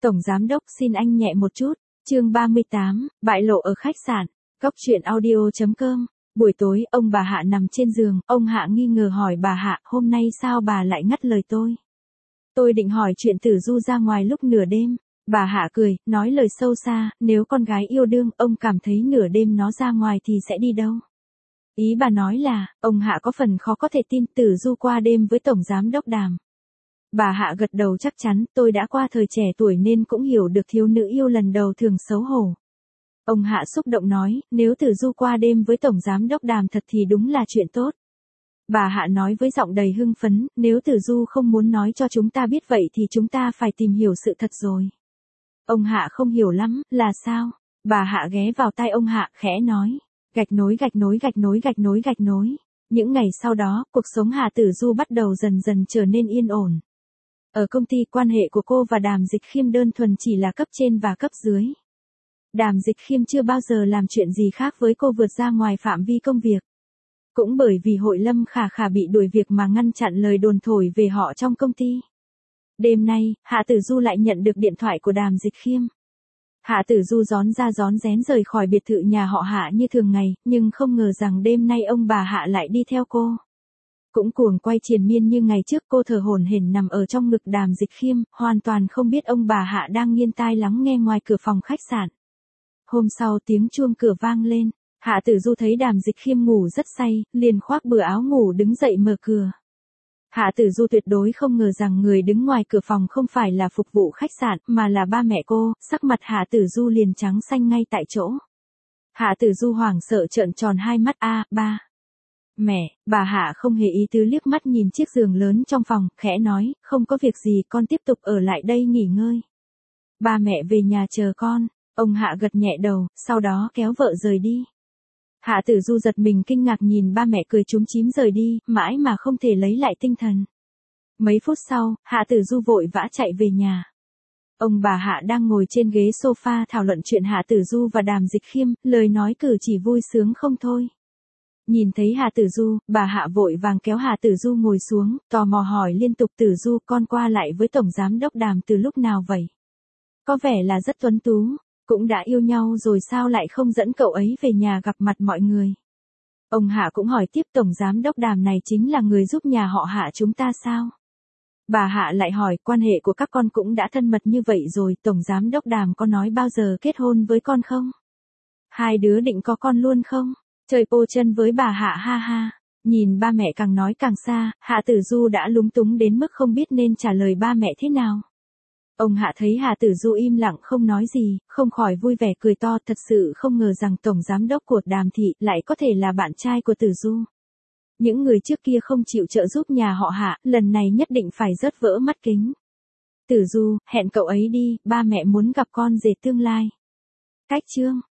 Tổng giám đốc xin anh nhẹ một chút. Chương 38, bại lộ ở khách sạn. Cóc truyện audio.com. Buổi tối, ông bà Hạ nằm trên giường, ông Hạ nghi ngờ hỏi bà Hạ, hôm nay sao bà lại ngắt lời tôi? Tôi định hỏi chuyện Tử Du ra ngoài lúc nửa đêm. Bà Hạ cười, nói lời sâu xa, nếu con gái yêu đương, ông cảm thấy nửa đêm nó ra ngoài thì sẽ đi đâu? Ý bà nói là, ông Hạ có phần khó có thể tin Tử Du qua đêm với Tổng Giám đốc Đàm. Bà Hạ gật đầu chắc chắn, tôi đã qua thời trẻ tuổi nên cũng hiểu được thiếu nữ yêu lần đầu thường xấu hổ. Ông Hạ xúc động nói, nếu Tử Du qua đêm với Tổng Giám đốc Đàm thật thì đúng là chuyện tốt. Bà Hạ nói với giọng đầy hưng phấn, nếu Tử Du không muốn nói cho chúng ta biết vậy thì chúng ta phải tìm hiểu sự thật rồi. Ông Hạ không hiểu lắm, là sao? Bà Hạ ghé vào tai ông Hạ, khẽ nói. Gạch nối gạch nối gạch nối gạch nối gạch nối. Những ngày sau đó, cuộc sống Hạ Tử Du bắt đầu dần dần trở nên yên ổn. Ở công ty, quan hệ của cô và Đàm Dịch Khiêm đơn thuần chỉ là cấp trên và cấp dưới. Đàm Dịch Khiêm chưa bao giờ làm chuyện gì khác với cô vượt ra ngoài phạm vi công việc. Cũng bởi vì hội Lâm Khả Khả bị đuổi việc mà ngăn chặn lời đồn thổi về họ trong công ty. Đêm nay, Hạ Tử Du lại nhận được điện thoại của Đàm Dịch Khiêm. Hạ Tử Du rón ra rón rén rời khỏi biệt thự nhà họ Hạ như thường ngày, nhưng không ngờ rằng đêm nay ông bà Hạ lại đi theo cô. Cũng cuồng quay triền miên như ngày trước, cô thở hổn hển nằm ở trong ngực Đàm Dịch Khiêm, hoàn toàn không biết ông bà Hạ đang nghiêng tai lắng nghe ngoài cửa phòng khách sạn. Hôm sau tiếng chuông cửa vang lên, Hạ Tử Du thấy Đàm Dịch Khiêm ngủ rất say, liền khoác bừa áo ngủ đứng dậy mở cửa. Hạ Tử Du tuyệt đối không ngờ rằng người đứng ngoài cửa phòng không phải là phục vụ khách sạn, mà là ba mẹ cô, sắc mặt Hạ Tử Du liền trắng xanh ngay tại chỗ. Hạ Tử Du hoảng sợ trợn tròn hai mắt, ba. Mẹ, bà Hạ không hề ý tứ liếc mắt nhìn chiếc giường lớn trong phòng, khẽ nói, không có việc gì, con tiếp tục ở lại đây nghỉ ngơi. Ba mẹ về nhà chờ con. Ông Hạ gật nhẹ đầu, sau đó kéo vợ rời đi. Hạ Tử Du giật mình kinh ngạc nhìn ba mẹ cười chúm chím rời đi, mãi mà không thể lấy lại tinh thần. Mấy phút sau, Hạ Tử Du vội vã chạy về nhà. Ông bà Hạ đang ngồi trên ghế sofa thảo luận chuyện Hạ Tử Du và Đàm Dịch Khiêm, lời nói cử chỉ vui sướng không thôi. Nhìn thấy Hạ Tử Du, bà Hạ vội vàng kéo Hạ Tử Du ngồi xuống, tò mò hỏi liên tục, Tử Du, con qua lại với Tổng Giám đốc Đàm từ lúc nào vậy? Có vẻ là rất tuấn tú. Cũng đã yêu nhau rồi sao lại không dẫn cậu ấy về nhà gặp mặt mọi người? Ông Hạ cũng hỏi tiếp, Tổng Giám đốc Đàm này chính là người giúp nhà họ Hạ chúng ta sao? Bà Hạ lại hỏi, quan hệ của các con cũng đã thân mật như vậy rồi, Tổng Giám đốc Đàm có nói bao giờ kết hôn với con không? Hai đứa định có con luôn không? Chơi pô chân với bà Hạ, ha ha. Nhìn ba mẹ càng nói càng xa, Hạ Tử Du đã lúng túng đến mức không biết nên trả lời ba mẹ thế nào. Ông Hạ thấy Hạ Tử Du im lặng không nói gì, không khỏi vui vẻ cười to, thật sự không ngờ rằng Tổng Giám đốc của Đàm Thị lại có thể là bạn trai của Tử Du. Những người trước kia không chịu trợ giúp nhà họ Hạ, lần này nhất định phải rớt vỡ mắt kính. Tử Du, hẹn cậu ấy đi, ba mẹ muốn gặp con rể tương lai. Cách chương.